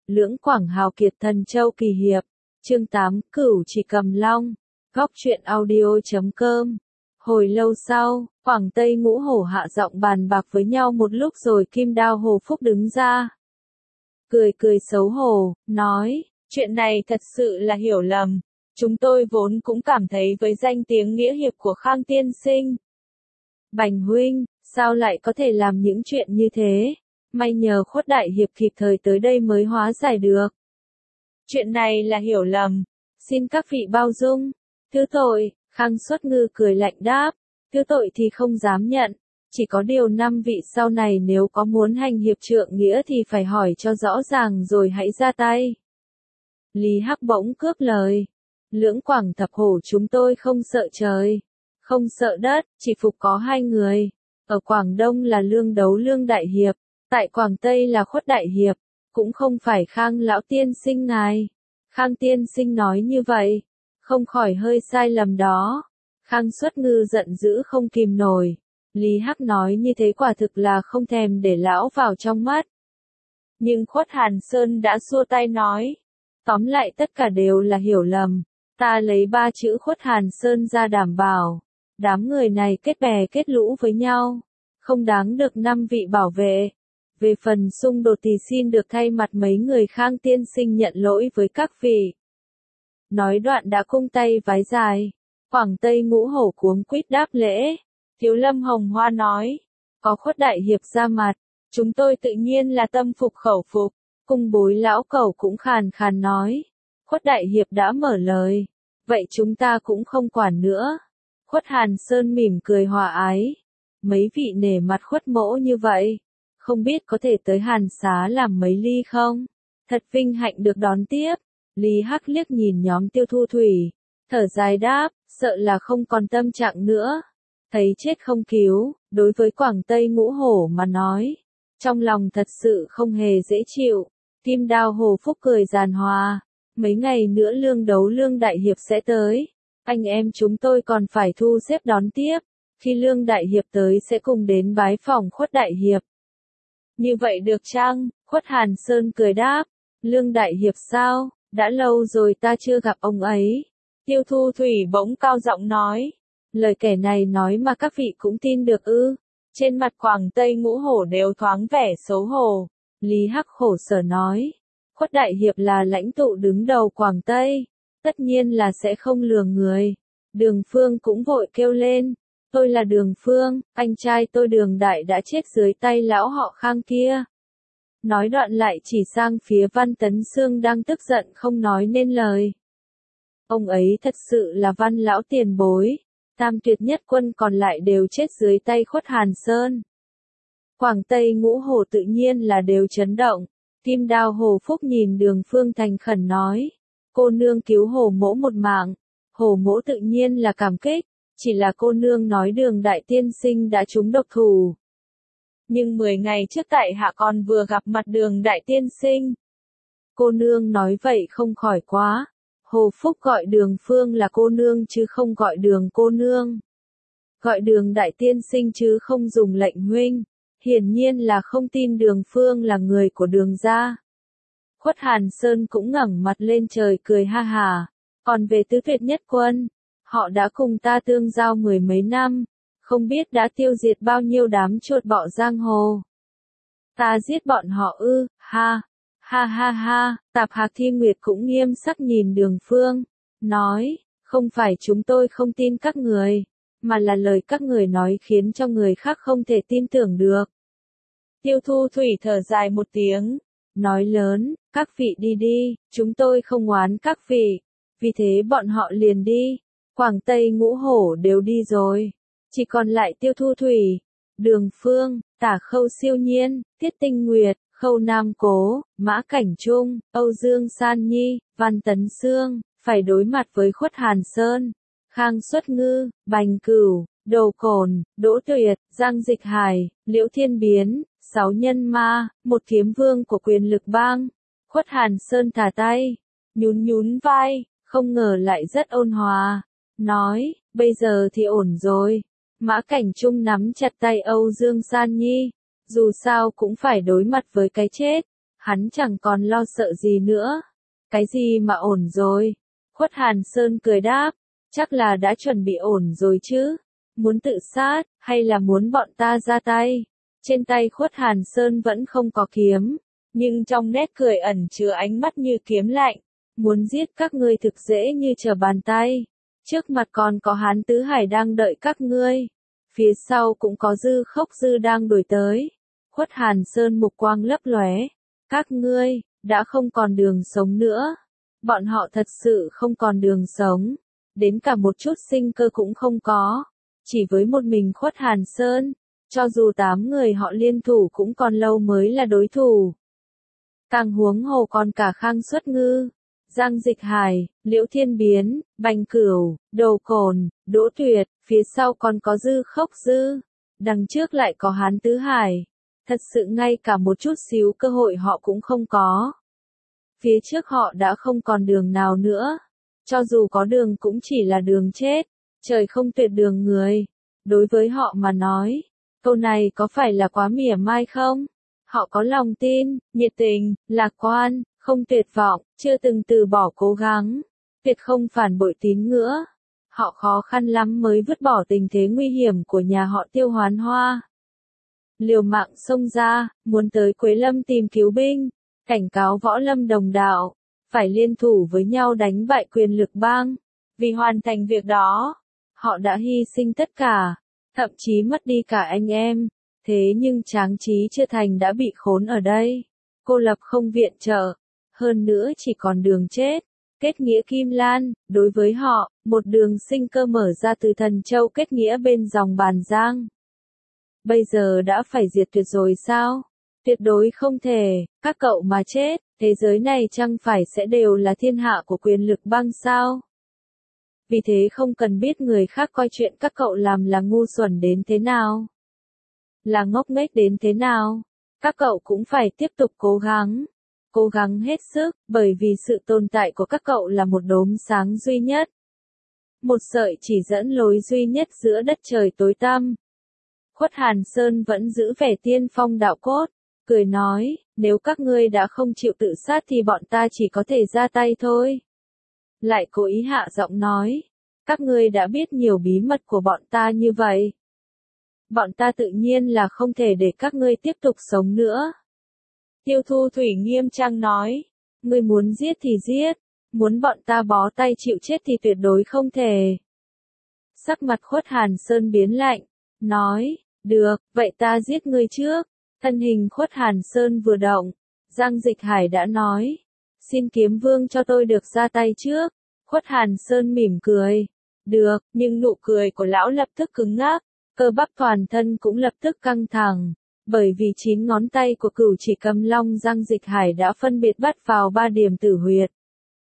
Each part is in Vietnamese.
Lưỡng Quảng hào kiệt thần châu kỳ hiệp. Chương 8, Cửu Chỉ Cầm Long. Góc truyện audio.com. Hồi lâu sau, Quảng Tây Ngũ Hổ hạ giọng bàn bạc với nhau một lúc rồi Kim Đao Hồ Phúc đứng ra. Cười cười xấu hổ, nói, chuyện này thật sự là hiểu lầm. Chúng tôi vốn cũng cảm thấy với danh tiếng nghĩa hiệp của Khang tiên sinh. Bành huynh, sao lại có thể làm những chuyện như thế? May nhờ Khuất đại hiệp kịp thời tới đây mới hóa giải được. Chuyện này là hiểu lầm. Xin các vị bao dung. Thứ tội, Khang Xuất Ngư cười lạnh đáp. Thứ tội thì không dám nhận. Chỉ có điều 5 vị sau này nếu có muốn hành hiệp trượng nghĩa thì phải hỏi cho rõ ràng rồi hãy ra tay. Lý Hắc bỗng cướp lời. Lưỡng Quảng thập hổ chúng tôi không sợ trời, không sợ đất, chỉ phục có 2 người. Ở Quảng Đông là Lương Đấu Lương đại hiệp, tại Quảng Tây là Khuất đại hiệp, cũng không phải Khang lão tiên sinh ngài. Khang tiên sinh nói như vậy, không khỏi hơi sai lầm đó. Khang Xuất Ngư giận dữ không kìm nổi. Lý Hắc nói như thế quả thực là không thèm để lão vào trong mắt. Nhưng Khuất Hàn Sơn đã xua tay nói, tóm lại tất cả đều là hiểu lầm. Ta lấy 3 chữ Khuất Hàn Sơn ra đảm bảo, đám người này kết bè kết lũ với nhau, không đáng được 5 vị bảo vệ. Về phần xung đột thì xin được thay mặt mấy người Khang tiên sinh nhận lỗi với các vị. Nói đoạn đã cung tay vái dài, Quảng Tây Ngũ Hổ cuống quýt đáp lễ. Thiếu Lâm Hồng Hoa nói, có Khuất đại hiệp ra mặt, chúng tôi tự nhiên là tâm phục khẩu phục. Cung Bối lão cẩu cũng khàn khàn nói, Khuất đại hiệp đã mở lời, vậy chúng ta cũng không quản nữa. Khuất Hàn Sơn mỉm cười hòa ái, mấy vị nể mặt Khuất mỗ như vậy, không biết có thể tới Hàn Xá làm mấy ly không? Thật vinh hạnh được đón tiếp. Lý Hắc liếc nhìn nhóm Tiêu Thu Thủy, thở dài đáp, sợ là không còn tâm trạng nữa. Thấy chết không cứu, đối với Quảng Tây Ngũ Hổ mà nói, trong lòng thật sự không hề dễ chịu. Kim Đao Hồ Phúc cười giàn hòa, mấy ngày nữa Lương Đấu Lương đại hiệp sẽ tới, anh em chúng tôi còn phải thu xếp đón tiếp, khi Lương đại hiệp tới sẽ cùng đến bái phỏng Khuất đại hiệp. Như vậy được chăng? Khuất Hàn Sơn cười đáp, Lương đại hiệp sao, đã lâu rồi ta chưa gặp ông ấy. Tiêu Thu Thủy bỗng cao giọng nói, lời kẻ này nói mà các vị cũng tin được ư? Trên mặt Quảng Tây Ngũ Hổ đều thoáng vẻ xấu hổ. Lý Hắc khổ sở nói, Khuất đại hiệp là lãnh tụ đứng đầu Quảng Tây, tất nhiên là sẽ không lừa người. Đường Phương cũng vội kêu lên, tôi là Đường Phương, anh trai tôi Đường Đại đã chết dưới tay lão họ Khang kia. Nói đoạn lại chỉ sang phía Văn Tấn Sương đang tức giận không nói nên lời. Ông ấy thật sự là Văn lão tiền bối, Tam Tuyệt Nhất Quân còn lại đều chết dưới tay Khuất Hàn Sơn. Quảng Tây Ngũ Hổ tự nhiên là đều chấn động. Kim Đao Hồ Phúc nhìn Đường Phương thành khẩn nói, cô nương cứu Hồ mỗ một mạng, Hồ mỗ tự nhiên là cảm kích, chỉ là cô nương nói Đường đại tiên sinh đã trúng độc thủ. Nhưng 10 ngày trước tại hạ còn vừa gặp mặt Đường đại tiên sinh. Cô nương nói vậy không khỏi quá. Hồ Phúc gọi Đường Phương là cô nương chứ không gọi Đường cô nương. Gọi Đường đại tiên sinh chứ không dùng lệnh huynh. Hiển nhiên là không tin Đường Phương là người của Đường gia. Khuất Hàn Sơn cũng ngẩng mặt lên trời cười ha hà. Còn về Tứ Tuyệt Nhất Quân, họ đã cùng ta tương giao 10 mấy năm, không biết đã tiêu diệt bao nhiêu đám chuột bọ giang hồ. Ta giết bọn họ ư? Ha, ha ha ha. Tạp Hạc Thi Nguyệt cũng nghiêm sắc nhìn Đường Phương, nói, không phải chúng tôi không tin các người, mà là lời các người nói khiến cho người khác không thể tin tưởng được. Tiêu Thu Thủy thở dài một tiếng, nói lớn, các vị đi đi, chúng tôi không oán các vị. Vì thế bọn họ liền đi. Quảng Tây Ngũ Hổ đều đi rồi, chỉ còn lại Tiêu Thu Thủy, Đường Phương, Tả Khâu Siêu Nhiên, Tiết Tinh Nguyệt, Khâu Nam Cố, Mã Cảnh Trung, Âu Dương San Nhi, Văn Tấn Sương, phải đối mặt với Khuất Hàn Sơn, Khang Xuất Ngư, Bành Cửu, Đồ Cổn, Đỗ Tuyệt, Giang Dịch Hải, Liễu Thiên Biến, 6 nhân ma, một kiếm vương của quyền lực bang. Khuất Hàn Sơn thả tay, nhún nhún vai, không ngờ lại rất ôn hòa, nói, bây giờ thì ổn rồi. Mã Cảnh Trung nắm chặt tay Âu Dương San Nhi, dù sao cũng phải đối mặt với cái chết, hắn chẳng còn lo sợ gì nữa. Cái gì mà ổn rồi? Khuất Hàn Sơn cười đáp, chắc là đã chuẩn bị ổn rồi chứ. Muốn tự sát, hay là muốn bọn ta ra tay? Trên tay Khuất Hàn Sơn vẫn không có kiếm, nhưng trong nét cười ẩn chứa ánh mắt như kiếm lạnh. Muốn giết các ngươi thực dễ như trở bàn tay. Trước mặt còn có Hán Tứ Hải đang đợi các ngươi. Phía sau cũng có Dư Khốc Dư đang đuổi tới. Khuất Hàn Sơn mục quang lấp lóe. Các ngươi, đã không còn đường sống nữa. Bọn họ thật sự không còn đường sống. Đến cả một chút sinh cơ cũng không có. Chỉ với một mình Khuất Hàn Sơn, cho dù 8 người họ liên thủ cũng còn lâu mới là đối thủ. Càng huống hồ còn cả Khang Xuất Ngư, Giang Dịch Hải, Liễu Thiên Biến, Bành Cửu, Đồ Cồn, Đỗ Tuyệt, phía sau còn có Dư Khốc Dư, đằng trước lại có Hán Tứ Hải. Thật sự ngay cả một chút xíu cơ hội họ cũng không có. Phía trước họ đã không còn đường nào nữa. Cho dù có đường cũng chỉ là đường chết. Trời không tuyệt đường người. Đối với họ mà nói, câu này có phải là quá mỉa mai không? Họ có lòng tin, nhiệt tình, lạc quan, không tuyệt vọng, chưa từng từ bỏ cố gắng, tuyệt không phản bội tín ngưỡng. Họ khó khăn lắm mới vứt bỏ tình thế nguy hiểm của nhà họ Tiêu Hoán Hoa. Liều mạng xông ra, muốn tới Quế Lâm tìm cứu binh, cảnh cáo Võ Lâm đồng đạo, phải liên thủ với nhau đánh bại quyền lực bang. Vì hoàn thành việc đó, họ đã hy sinh tất cả, thậm chí mất đi cả anh em. Thế nhưng Tráng Trí chưa thành đã bị khốn ở đây. Cô lập không viện trợ, hơn nữa chỉ còn đường chết. Kết nghĩa Kim Lan, đối với họ, một đường sinh cơ mở ra từ Thần Châu kết nghĩa bên dòng Bàn Giang. Bây giờ đã phải diệt tuyệt rồi sao? Tuyệt đối không thể, các cậu mà chết, thế giới này chẳng phải sẽ đều là thiên hạ của quyền lực bang sao? Vì thế không cần biết người khác coi chuyện các cậu làm là ngu xuẩn đến thế nào, là ngốc nghếch đến thế nào. Các cậu cũng phải tiếp tục cố gắng hết sức, bởi vì sự tồn tại của các cậu là một đốm sáng duy nhất. Một sợi chỉ dẫn lối duy nhất giữa đất trời tối tăm. Khuất Hàn Sơn vẫn giữ vẻ tiên phong đạo cốt, cười nói, nếu các ngươi đã không chịu tự sát thì bọn ta chỉ có thể ra tay thôi. Lại cố ý hạ giọng nói, các ngươi đã biết nhiều bí mật của bọn ta như vậy. Bọn ta tự nhiên là không thể để các ngươi tiếp tục sống nữa. Tiêu Thu Thủy nghiêm trang nói, ngươi muốn giết thì giết, muốn bọn ta bó tay chịu chết thì tuyệt đối không thể. Sắc mặt Khuất Hàn Sơn biến lạnh, nói, được, vậy ta giết ngươi trước. Thân hình Khuất Hàn Sơn vừa động, Giang Dịch Hải đã nói, xin Kiếm Vương cho tôi được ra tay trước. Khuất Hàn Sơn mỉm cười, được, nhưng nụ cười của lão lập tức cứng ngắc, cơ bắp toàn thân cũng lập tức căng thẳng, bởi vì 9 ngón tay của Cửu Chỉ Cầm Long Giang Dịch Hải đã phân biệt bắt vào 3 điểm tử huyệt.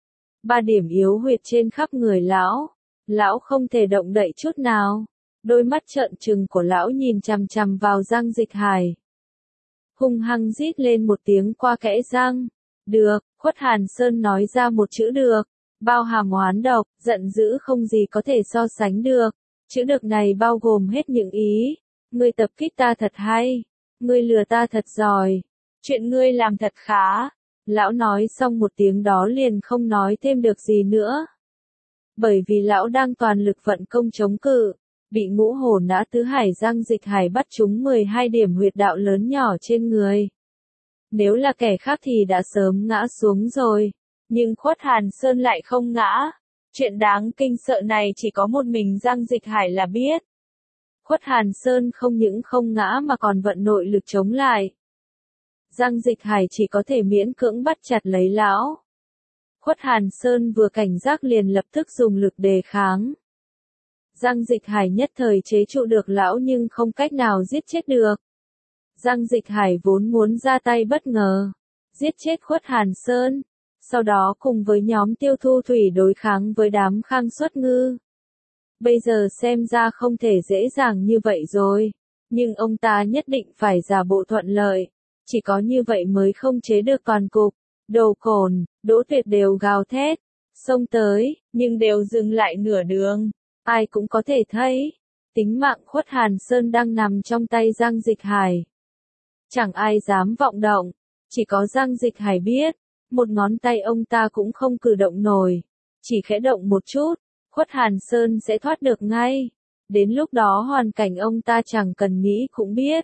3 điểm yếu huyệt trên khắp người lão. Lão không thể động đậy chút nào. Đôi mắt trợn trừng của lão nhìn chằm chằm vào Giang Dịch Hải. Hung hăng rít lên một tiếng qua kẽ răng. Được, Khuất Hàn Sơn nói ra một chữ được. Bao hàm oán độc, giận dữ không gì có thể so sánh được. Chữ được này bao gồm hết những ý. Ngươi tập kích ta thật hay. Ngươi lừa ta thật giỏi. Chuyện ngươi làm thật khá. Lão nói xong một tiếng đó liền không nói thêm được gì nữa. Bởi vì lão đang toàn lực vận công chống cự. Bị Ngũ Hổ Nã Tứ Hải Giang Dịch Hải bắt trúng 12 điểm huyệt đạo lớn nhỏ trên người. Nếu là kẻ khác thì đã sớm ngã xuống rồi. Nhưng Khuất Hàn Sơn lại không ngã. Chuyện đáng kinh sợ này chỉ có một mình Giang Dịch Hải là biết. Khuất Hàn Sơn không những không ngã mà còn vận nội lực chống lại. Giang Dịch Hải chỉ có thể miễn cưỡng bắt chặt lấy lão. Khuất Hàn Sơn vừa cảnh giác liền lập tức dùng lực đề kháng. Giang Dịch Hải nhất thời chế trụ được lão nhưng không cách nào giết chết được. Giang Dịch Hải vốn muốn ra tay bất ngờ, giết chết Khuất Hàn Sơn, sau đó cùng với nhóm Tiêu Thu Thủy đối kháng với đám Khang Xuất Ngư. Bây giờ xem ra không thể dễ dàng như vậy rồi, nhưng ông ta nhất định phải giả bộ thuận lợi, chỉ có như vậy mới không chế được toàn cục. Đồ Cồn, Đỗ Tuyệt đều gào thét, xông tới, nhưng đều dừng lại nửa đường. Ai cũng có thể thấy, tính mạng Khuất Hàn Sơn đang nằm trong tay Giang Dịch Hải. Chẳng ai dám vọng động, Chỉ có Giang Dịch Hải biết, một ngón tay ông ta cũng không cử động nổi, chỉ khẽ động một chút, Khuất Hàn Sơn sẽ thoát được ngay. Đến lúc đó hoàn cảnh ông ta chẳng cần nghĩ cũng biết.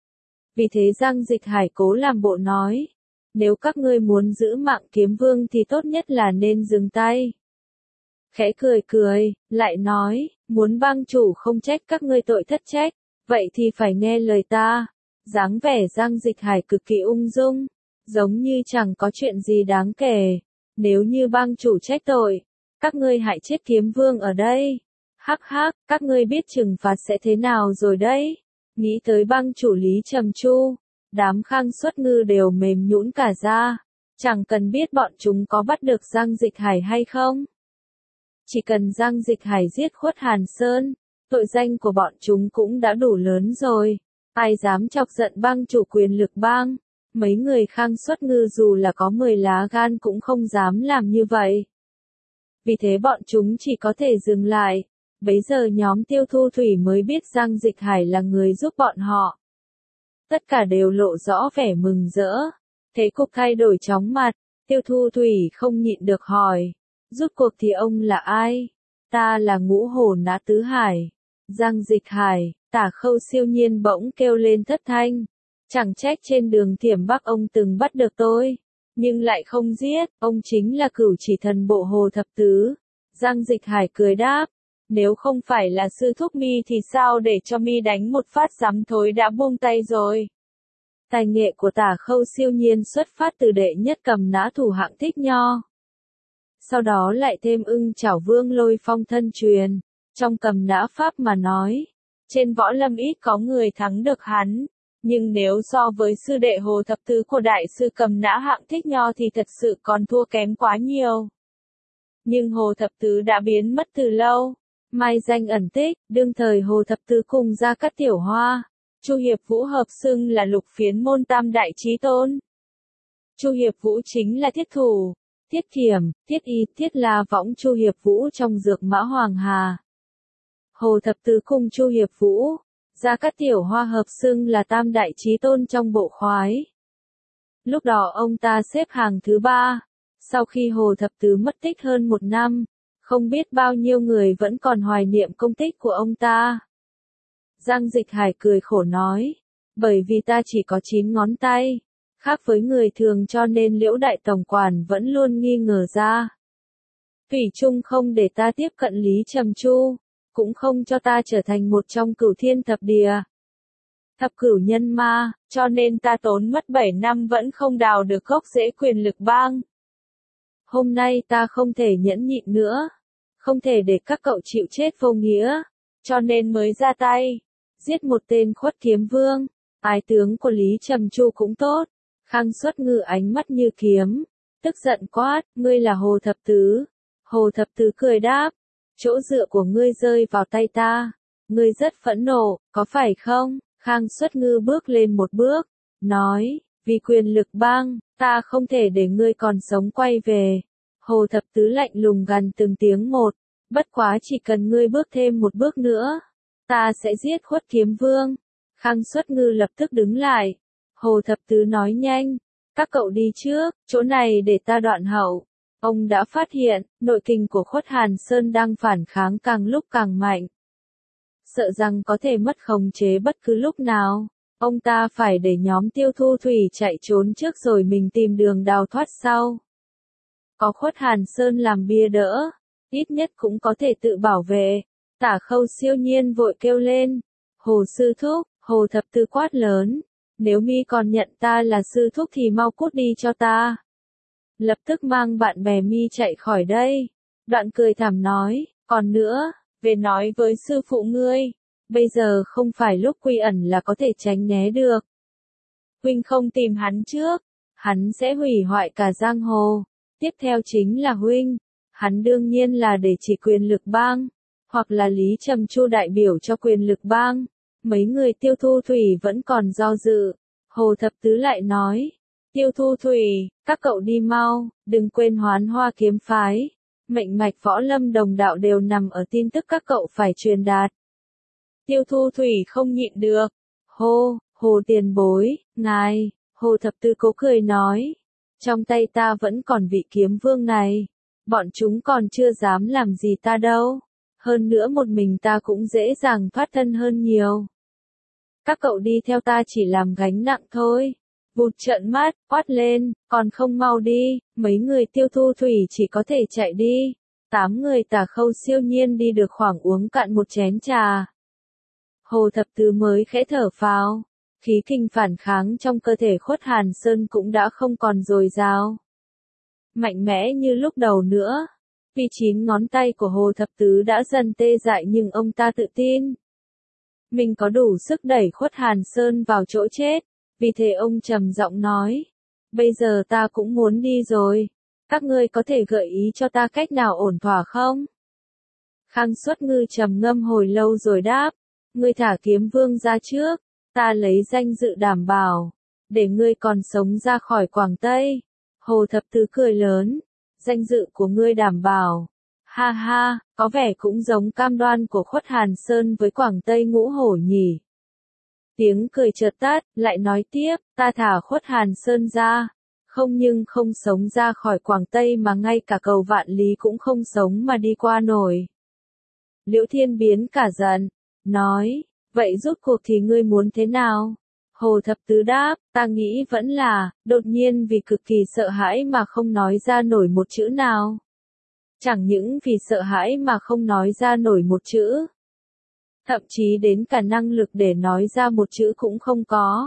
Vì thế Giang Dịch Hải cố làm bộ nói, nếu các ngươi muốn giữ mạng Kiếm Vương thì tốt nhất là nên dừng tay. Khẽ cười cười, lại nói, muốn bang chủ không trách các ngươi tội thất trách, vậy thì phải nghe lời ta. Dáng vẻ Giang Dịch Hải cực kỳ ung dung, giống như chẳng có chuyện gì đáng kể. Nếu như bang chủ trách tội, các ngươi hại chết Kiếm Vương ở đây. Hắc hắc, các ngươi biết trừng phạt sẽ thế nào rồi đấy. Nghĩ tới bang chủ Lý Trầm Chu, đám Khang Xuất Ngư đều mềm nhũn cả ra. Chẳng cần biết bọn chúng có bắt được Giang Dịch Hải hay không. Chỉ cần Giang Dịch Hải giết Khuất Hàn Sơn, tội danh của bọn chúng cũng đã đủ lớn rồi. Ai dám chọc giận bang chủ quyền lực bang, mấy người Khang Xuất Ngư dù là có 10 lá gan cũng không dám làm như vậy. Vì thế bọn chúng chỉ có thể dừng lại. Bấy giờ nhóm Tiêu Thu Thủy mới biết Giang Dịch Hải là người giúp bọn họ. Tất cả đều lộ rõ vẻ mừng rỡ. Thế cục thay đổi chóng mặt, Tiêu Thu Thủy không nhịn được hỏi. Rút cuộc thì ông là ai? Ta là Ngũ Hổ Nã Tứ Hải. Giang Dịch Hải, Tả Khâu Siêu Nhiên bỗng kêu lên thất thanh. Chẳng trách trên đường Thiểm Bắc ông từng bắt được tôi, nhưng lại không giết, ông chính là Cửu Chỉ Thần Bộ Hồ Thập Tứ. Giang Dịch Hải cười đáp, nếu không phải là sư thúc mi thì sao để cho mi đánh một phát dám thối đã buông tay rồi. Tài nghệ của Tả Khâu Siêu Nhiên xuất phát từ đệ nhất cầm nã thủ hạng Thích Nho. Sau đó lại thêm Ưng Chảo Vương Lôi Phong thân truyền. Trong cầm nã pháp mà nói, trên võ lâm ít có người thắng được hắn. Nhưng nếu so với sư đệ Hồ Thập Tứ của đại sư cầm nã hạng Thích Nho thì thật sự còn thua kém quá nhiều. Nhưng Hồ Thập Tứ đã biến mất từ lâu. Mai danh ẩn tích, đương thời Hồ Thập Tứ cùng Gia Cát Tiểu Hoa, Chu Hiệp Vũ hợp xưng là Lục Phiến môn tam đại chí tôn. Chu Hiệp Vũ chính là thiết thủ, Tiết Kiểm, Tiết Y, Tiết La võng Chu Hiệp Vũ trong Dược Mã Hoàng Hà. Hồ Thập Tứ cùng Chu Hiệp Vũ, Gia Cát Tiểu Hoa hợp xưng là tam đại chí tôn trong bộ khoái. Lúc đó ông ta xếp hàng thứ 3, sau khi Hồ Thập Tứ mất tích hơn 1 năm, không biết bao nhiêu người vẫn còn hoài niệm công tích của ông ta. Giang Dịch Hải cười khổ nói, bởi vì ta chỉ có 9 ngón tay, khác với người thường cho nên Liễu Đại Tổng Quản vẫn luôn nghi ngờ ra. Thủy chung không để ta tiếp cận Lý Trầm Chu, cũng không cho ta trở thành một trong Cửu Thiên Thập Địa. Thập Cửu Nhân Ma, cho nên ta tốn mất 7 năm vẫn không đào được gốc rễ quyền lực bang. Hôm nay ta không thể nhẫn nhịn nữa, không thể để các cậu chịu chết vô nghĩa, cho nên mới ra tay, giết một tên Khuất Kiếm Vương. Ái tướng của Lý Trầm Chu cũng tốt. Khang Xuất Ngư ánh mắt như kiếm, tức giận quát, ngươi là Hồ Thập Tứ. Hồ Thập Tứ cười đáp, chỗ dựa của ngươi rơi vào tay ta, ngươi rất phẫn nộ, có phải không? Khang Xuất Ngư bước lên một bước, nói, vì quyền lực bang, ta không thể để ngươi còn sống quay về. Hồ Thập Tứ lạnh lùng gằn từng tiếng một, bất quá chỉ cần ngươi bước thêm một bước nữa, ta sẽ giết Khuất Kiếm Vương. Khang Xuất Ngư lập tức đứng lại. Hồ Thập Tứ nói nhanh, các cậu đi trước, chỗ này để ta đoạn hậu. Ông đã phát hiện, nội kình của Khuất Hàn Sơn đang phản kháng càng lúc càng mạnh. Sợ rằng có thể mất khống chế bất cứ lúc nào. Ông ta phải để nhóm Tiêu Thu Thủy chạy trốn trước rồi mình tìm đường đào thoát sau. Có Khuất Hàn Sơn làm bia đỡ, ít nhất cũng có thể tự bảo vệ. Tả Khâu Siêu Nhiên vội kêu lên, Hồ sư thúc. Hồ Thập Tứ quát lớn, nếu mi còn nhận ta là sư thúc thì mau cút đi cho ta. Lập tức mang bạn bè mi chạy khỏi đây. Đoạn cười thảm nói, còn nữa, về nói với sư phụ ngươi, bây giờ không phải lúc quy ẩn là có thể tránh né được. Huynh không tìm hắn trước, hắn sẽ hủy hoại cả giang hồ. Tiếp theo chính là huynh, hắn đương nhiên là để chỉ quyền lực bang, hoặc là Lý Trầm Chu đại biểu cho quyền lực bang. Mấy người Tiêu Thu Thủy vẫn còn do dự. Hồ Thập Tứ lại nói, Tiêu Thu Thủy, các cậu đi mau, đừng quên Hoán Hoa kiếm phái. Mệnh mạch võ lâm đồng đạo đều nằm ở tin tức các cậu phải truyền đạt. Tiêu Thu Thủy không nhịn được. Hồ tiền bối, ngài, Hồ Thập Tứ cố cười nói, trong tay ta vẫn còn vị kiếm vương này, bọn chúng còn chưa dám làm gì ta đâu, hơn nữa một mình ta cũng dễ dàng thoát thân hơn nhiều. Các cậu đi theo ta chỉ làm gánh nặng thôi. Vụt trợn mắt, quát lên, còn không mau đi, mấy người Tiêu Thu Thủy chỉ có thể chạy đi. 8 người Tả Khâu siêu nhiên đi được khoảng uống cạn một chén trà. Hồ Thập Tứ mới khẽ thở phào, khí kinh phản kháng trong cơ thể Khuất Hàn Sơn cũng đã không còn dồi dào. Mạnh mẽ như lúc đầu nữa. Vì 9 ngón tay của Hồ Thập Tứ đã dần tê dại nhưng ông ta tự tin. Mình có đủ sức đẩy Khuất Hàn Sơn vào chỗ chết. Vì thế ông trầm giọng nói, bây giờ ta cũng muốn đi rồi, các ngươi có thể gợi ý cho ta cách nào ổn thỏa không? Khang Xuất Ngư trầm ngâm hồi lâu rồi đáp, ngươi thả kiếm vương ra trước, ta lấy danh dự đảm bảo, để ngươi còn sống ra khỏi Quảng Tây. Hồ Thập Tứ cười lớn, danh dự của ngươi đảm bảo. Ha ha, có vẻ cũng giống cam đoan của Khuất Hàn Sơn với Quảng Tây Ngũ Hổ nhỉ. Tiếng cười chợt tắt, lại nói tiếp, ta thả Khuất Hàn Sơn ra, không nhưng không sống ra khỏi Quảng Tây mà ngay cả cầu Vạn Lý cũng không sống mà đi qua nổi. Liễu Thiên biến cả giận, nói, vậy rốt cuộc thì ngươi muốn thế nào? Hồ Thập Tứ đáp, ta nghĩ vẫn là, đột nhiên vì cực kỳ sợ hãi mà không nói ra nổi một chữ nào. Chẳng những vì sợ hãi mà không nói ra nổi một chữ. Thậm chí đến cả năng lực để nói ra một chữ cũng không có.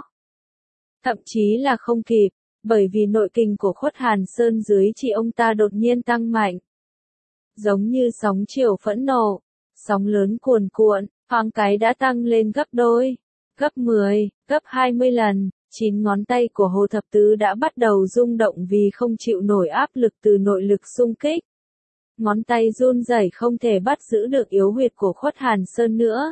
Thậm chí là không kịp, bởi vì nội kình của Khuất Hàn Sơn dưới chỉ ông ta đột nhiên tăng mạnh. Giống như sóng chiều phẫn nộ, sóng lớn cuồn cuộn, thoáng cái đã tăng lên gấp đôi, gấp 10, gấp 20 lần, 9 ngón tay của Hồ Thập Tứ đã bắt đầu rung động vì không chịu nổi áp lực từ nội lực xung kích. Ngón tay run rẩy không thể bắt giữ được yếu huyệt của Khuất Hàn Sơn nữa.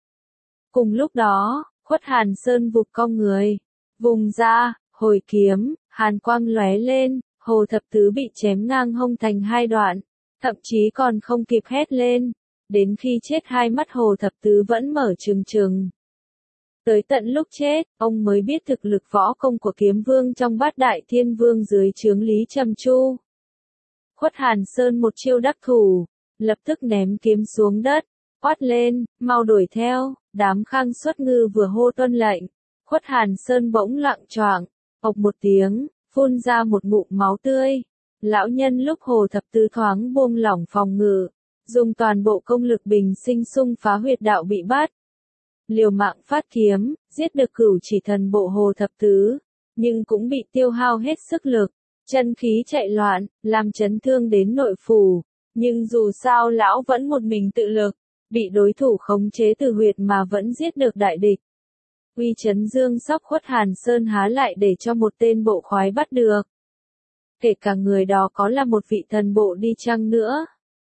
Cùng lúc đó, Khuất Hàn Sơn vụt cong người, vùng ra, hồi kiếm, hàn quang lóe lên, Hồ Thập Tứ bị chém ngang hông thành 2 đoạn, thậm chí còn không kịp hét lên, đến khi chết hai mắt Hồ Thập Tứ vẫn mở trừng trừng. Tới tận lúc chết, ông mới biết thực lực võ công của kiếm vương trong Bát Đại Thiên Vương dưới trướng Lý Trầm Chu. Khuất Hàn Sơn một chiêu đắc thủ, lập tức ném kiếm xuống đất, quát lên, mau đuổi theo, đám Khang Xuất Ngư vừa hô tuân lệnh. Khuất Hàn Sơn bỗng lặng choạng, ộc một tiếng, phun ra một ngụm máu tươi. Lão nhân lúc Hồ Thập Tứ thoáng buông lỏng phòng ngự, dùng toàn bộ công lực bình sinh xung phá huyệt đạo bị bắt. Liều mạng phát kiếm, giết được Cửu Chỉ Thần bộ Hồ Thập Tứ, nhưng cũng bị tiêu hao hết sức lực, chân khí chạy loạn, làm chấn thương đến nội phủ, nhưng dù sao lão vẫn một mình tự lực, bị đối thủ khống chế từ huyệt mà vẫn giết được đại địch. Uy chấn dương sóc Khuất Hàn Sơn há lại để cho một tên bộ khoái bắt được. Kể cả người đó có là một vị thần bộ đi chăng nữa.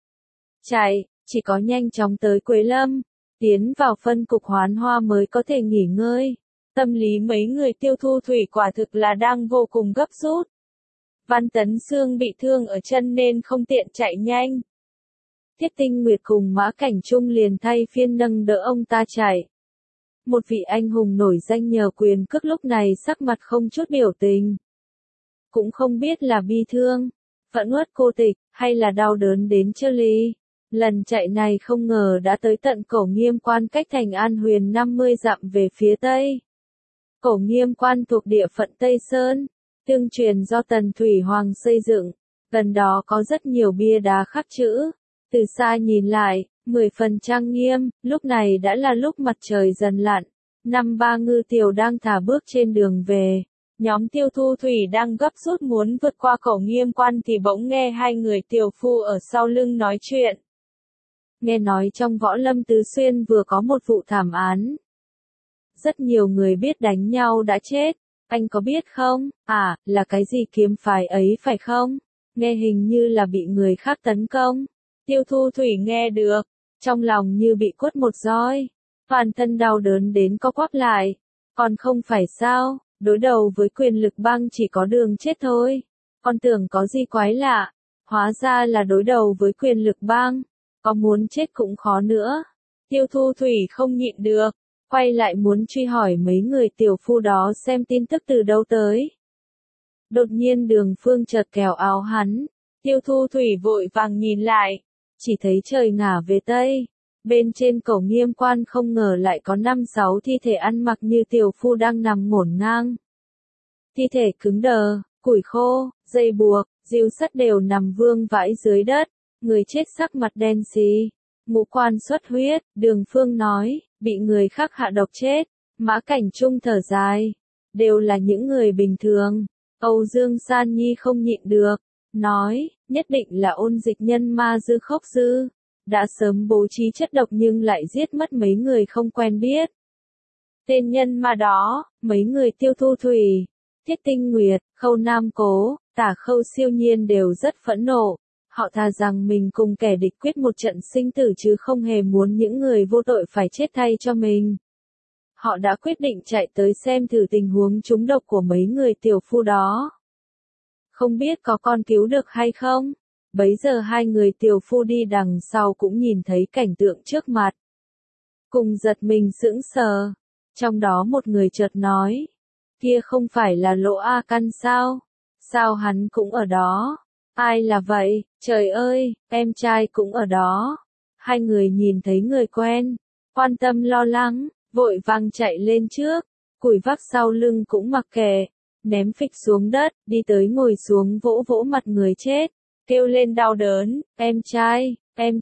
Chạy, chỉ có nhanh chóng tới Quế Lâm, tiến vào phân cục Hoán Hoa mới có thể nghỉ ngơi. Tâm lý mấy người Tiêu Thu Thủy quả thực là đang vô cùng gấp rút. Văn Tấn Sương bị thương ở chân nên không tiện chạy nhanh. Tiết Tinh Nguyệt cùng Mã Cảnh Trung liền thay phiên nâng đỡ ông ta chạy. Một vị anh hùng nổi danh nhờ quyền cước lúc này sắc mặt không chút biểu tình. Cũng không biết là bi thương, phẫn uất cô tịch, hay là đau đớn đến chơ ly. Lần chạy này không ngờ đã tới tận Cổ Nghiêm Quan cách thành An Huyền 50 dặm về phía tây. Cổ Nghiêm Quan thuộc địa phận Tây Sơn, tương truyền do Tần Thủy Hoàng xây dựng, gần đó có rất nhiều bia đá khắc chữ. Từ xa nhìn lại, 10 phần trang nghiêm, lúc này đã là lúc mặt trời dần lặn. Năm ba ngư tiểu đang thả bước trên đường về. Nhóm Tiêu Thu Thủy đang gấp rút muốn vượt qua Cổ Nghiêm Quan thì bỗng nghe hai người tiểu phu ở sau lưng nói chuyện. Nghe nói trong Võ Lâm Tứ Xuyên vừa có một vụ thảm án. Rất nhiều người biết đánh nhau đã chết, anh có biết không? À, là cái gì kiếm phái ấy phải không? Nghe hình như là bị người khác tấn công. Tiêu Thu Thủy nghe được, trong lòng như bị quất một roi, toàn thân đau đớn đến co quắp lại. Còn không phải sao, đối đầu với quyền lực bang chỉ có đường chết thôi. Con tưởng có gì quái lạ, hóa ra là đối đầu với quyền lực bang, có muốn chết cũng khó nữa. Tiêu Thu Thủy không nhịn được, quay lại muốn truy hỏi mấy người tiểu phu đó xem tin tức từ đâu tới. Đột nhiên Đường Phương chợt kéo áo hắn, Tiêu Thu Thủy vội vàng nhìn lại, chỉ thấy trời ngả về Tây. Bên trên cổ Nghiêm Quan không ngờ lại có 5-6 thi thể ăn mặc như tiểu phu đang nằm ngổn ngang. Thi thể cứng đờ, củi khô, dây buộc, rìu sắt đều nằm vương vãi dưới đất, người chết sắc mặt đen xì, ngũ quan xuất huyết. Đường Phương nói, bị người khác hạ độc chết. Mã Cảnh Trung thở dài, đều là những người bình thường. Âu Dương San Nhi không nhịn được, nói, nhất định là ôn dịch nhân ma Dư Khốc Dư, đã sớm bố trí chất độc nhưng lại giết mất mấy người không quen biết. Tên nhân ma đó, mấy người Tiêu Thu Thủy, Tiết Tinh Nguyệt, Khâu Nam Cố, Tả Khâu Siêu Nhiên đều rất phẫn nộ. Họ thà rằng mình cùng kẻ địch quyết một trận sinh tử chứ không hề muốn những người vô tội phải chết thay cho mình. Họ đã quyết định chạy tới xem thử tình huống trúng độc của mấy người tiểu phu đó. Không biết có con cứu được hay không? Bấy giờ hai người tiểu phu đi đằng sau cũng nhìn thấy cảnh tượng trước mặt. Cùng giật mình sững sờ. Trong đó một người chợt nói, kia không phải là Lỗ A Căn sao? Sao hắn cũng ở đó? Ai là vậy? Trời ơi, em trai cũng ở đó. Hai người nhìn thấy người quen, quan tâm lo lắng, vội vàng chạy lên trước, củi vác sau lưng cũng mặc kệ, ném phịch xuống đất, đi tới ngồi xuống vỗ vỗ mặt người chết, kêu lên đau đớn, em trai,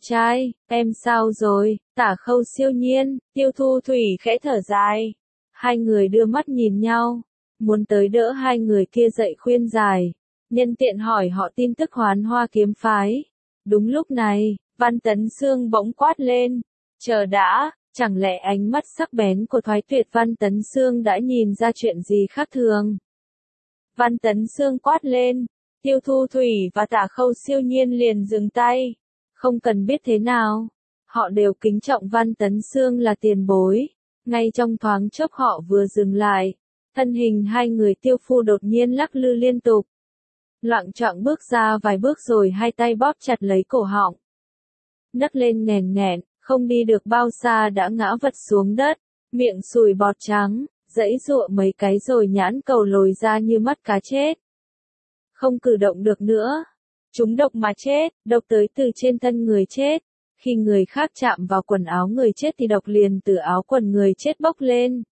em sao rồi? Tả Khâu Siêu Nhiên, Tiêu Thu Thủy khẽ thở dài. Hai người đưa mắt nhìn nhau, muốn tới đỡ hai người kia dậy khuyên giải, nhân tiện hỏi họ tin tức Hoán Hoa kiếm phái. Đúng lúc này, Văn Tấn Sương bỗng quát lên, chờ đã. Chẳng lẽ ánh mắt sắc bén của Thoái Tuyệt Văn Tấn Sương đã nhìn ra chuyện gì khác thường? Văn Tấn Sương quát lên, Tiêu Thu Thủy và Tả Khâu Siêu Nhiên liền dừng tay. Không cần biết thế nào, họ đều kính trọng Văn Tấn Sương là tiền bối. Ngay trong thoáng chốc họ vừa dừng lại, thân hình hai người tiêu phu đột nhiên lắc lư liên tục. Loạng choạng bước ra vài bước rồi hai tay bóp chặt lấy cổ họng. Nấc lên nghèn nghẹn. Không đi được bao xa đã ngã vật xuống đất, miệng sùi bọt trắng, giãy giụa mấy cái rồi nhãn cầu lồi ra như mắt cá chết. Không cử động được nữa. Trúng độc mà chết, độc tới từ trên thân người chết. Khi người khác chạm vào quần áo người chết thì độc liền từ áo quần người chết bốc lên,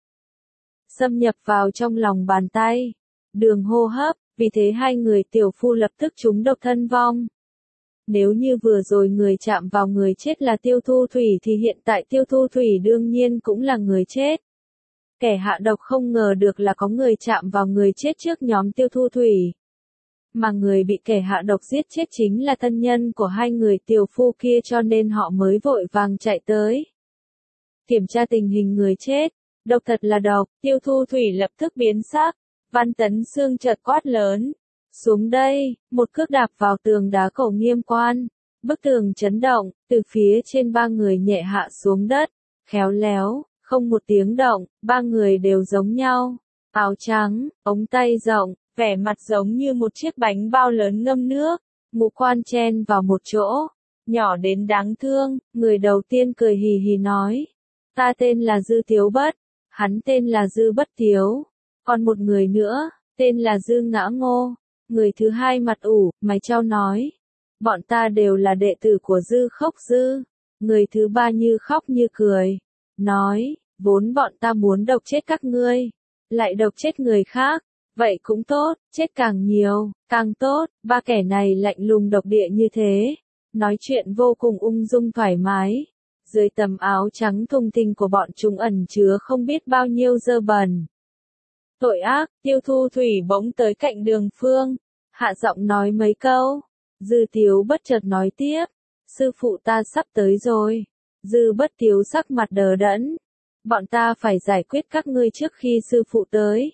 xâm nhập vào trong lòng bàn tay, đường hô hấp, vì thế hai người tiểu phu lập tức trúng độc thân vong. Nếu như vừa rồi người chạm vào người chết là Tiêu Thu Thủy thì hiện tại Tiêu Thu Thủy đương nhiên cũng là người chết. Kẻ hạ độc không ngờ được là có người chạm vào người chết trước nhóm Tiêu Thu Thủy. Mà người bị kẻ hạ độc giết chết chính là thân nhân của hai người tiểu phu kia cho nên họ mới vội vàng chạy tới. Kiểm tra tình hình người chết, độc thật là độc, Tiêu Thu Thủy lập tức biến sắc, Văn Tấn Sương chợt quát lớn. Xuống đây, một cước đạp vào tường đá cổ Nghiêm Quan. Bức tường chấn động, từ phía trên ba người nhẹ hạ xuống đất, khéo léo, không một tiếng động, ba người đều giống nhau. Áo trắng, ống tay rộng, vẻ mặt giống như một chiếc bánh bao lớn ngâm nước, ngũ quan chen vào một chỗ, nhỏ đến đáng thương. Người đầu tiên cười hì hì nói, ta tên là Dư Thiếu Bất, hắn tên là Dư Bất Thiếu, còn một người nữa, tên là Dư Ngã Ngô. Người thứ hai mặt ủ, mày trao nói, bọn ta đều là đệ tử của Dư Khốc Dư. Người thứ ba như khóc như cười, nói, vốn bọn ta muốn độc chết các ngươi, lại độc chết người khác, vậy cũng tốt, chết càng nhiều, càng tốt. Ba kẻ này lạnh lùng độc địa như thế, nói chuyện vô cùng ung dung thoải mái. Dưới tấm áo trắng thùng thình của bọn chúng ẩn chứa không biết bao nhiêu dơ bẩn. Tội ác, Tiêu Thu Thủy bỗng tới cạnh Đường Phương, hạ giọng nói mấy câu. Dư Tiếu Bất chợt nói tiếp, sư phụ ta sắp tới rồi. Dư Bất Tiếu sắc mặt đờ đẫn, bọn ta phải giải quyết các ngươi trước khi sư phụ tới.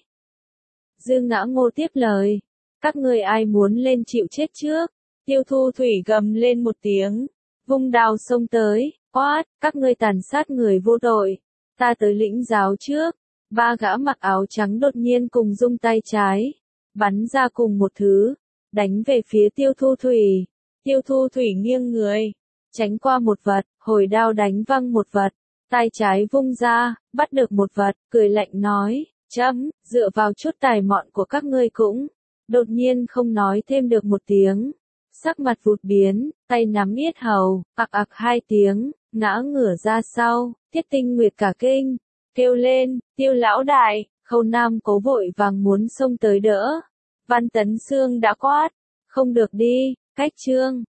Dư Ngã Ngô tiếp lời, các ngươi ai muốn lên chịu chết trước? Tiêu Thu Thủy gầm lên một tiếng, vung đao xông tới, quát, các ngươi tàn sát người vô tội, ta tới lĩnh giáo trước. Ba gã mặc áo trắng đột nhiên cùng dung tay trái, bắn ra cùng một thứ, đánh về phía Tiêu Thu Thủy. Tiêu Thu Thủy nghiêng người, tránh qua một vật, hồi đao đánh văng một vật, tay trái vung ra, bắt được một vật, cười lạnh nói, chấm, dựa vào chút tài mọn của các ngươi cũng. Đột nhiên không nói thêm được một tiếng. Sắc mặt vụt biến, tay nắm yết hầu, ặc ặc hai tiếng, ngã ngửa ra sau, Tiết Tinh Nguyệt cả kinh, kêu lên, Tiêu lão đại, Khâu Nam Cố vội vàng muốn xông tới đỡ. Văn Tấn Xương đã quát, không được đi, cách chương.